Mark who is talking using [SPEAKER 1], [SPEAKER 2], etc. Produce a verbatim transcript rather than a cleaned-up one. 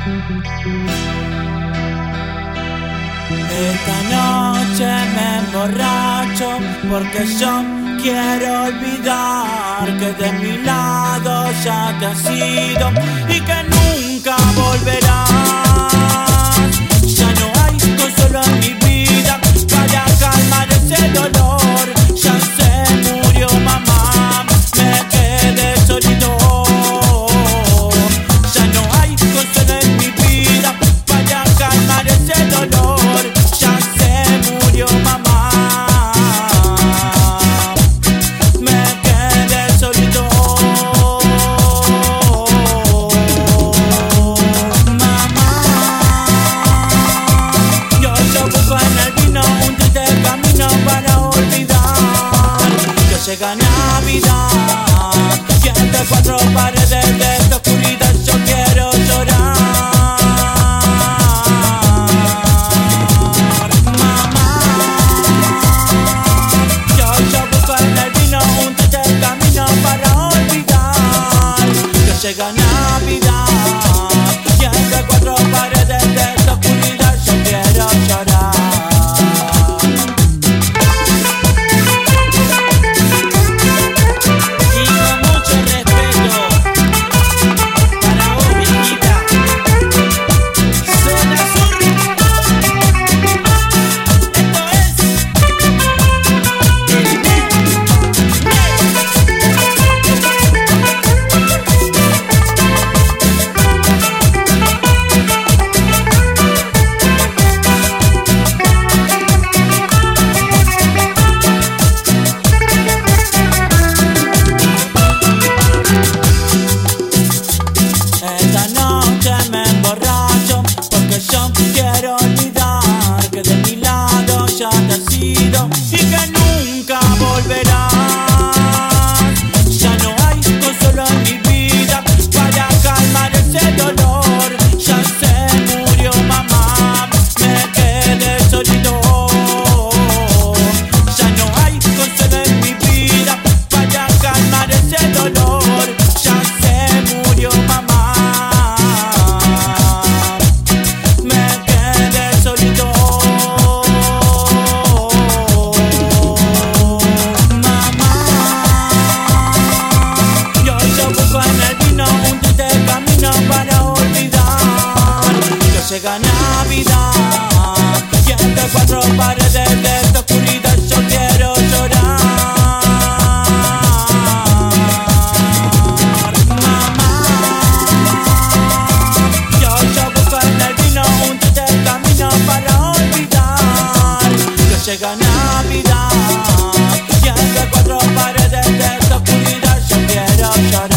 [SPEAKER 1] Esta noche me emborracho porque yo quiero olvidar que de mi lado ya te has ido y que nunca volverás. Ya no hay consuelo en mi vida para calmar ese dolor. Ya se murió mamá, me quedé solito. Ya no hay consuelo en mi vida para calmar ese dolor. Ya se murió mamá, me quedé solito. Mamá, yo lo busco en el vino, un triste camino para olvidar que llega Navidad y entre cuatro paredes de esta oscuridad yo quiero llorar. Llega Navidad y entre cuatro paredes de esta oscuridad yo quiero llorar. Y con mucho respeto para vos, viejita. Zona Sur. Esto es el Esta noche me emborracho porque yo quiero olvidar que de mi lado ya te has ido y que nunca volverás. Ya no hay consuelo en mi vida para calmar ese dolor. Ya se murió mamá, me quedé solito. Ya no hay consuelo en mi vida para calmar ese dolor. Ya se murió mamá, me quedé solito. Mamá, yo yo busco en el vino un triste camino para olvidar que llega Navidad y entre cuatro paredes de esta oscuridad yo quiero llorar. Mamá, yo yo busco en el vino un triste camino para olvidar que llega Navidad y entre cuatro paredes de esta oscuridad yo quiero llorar.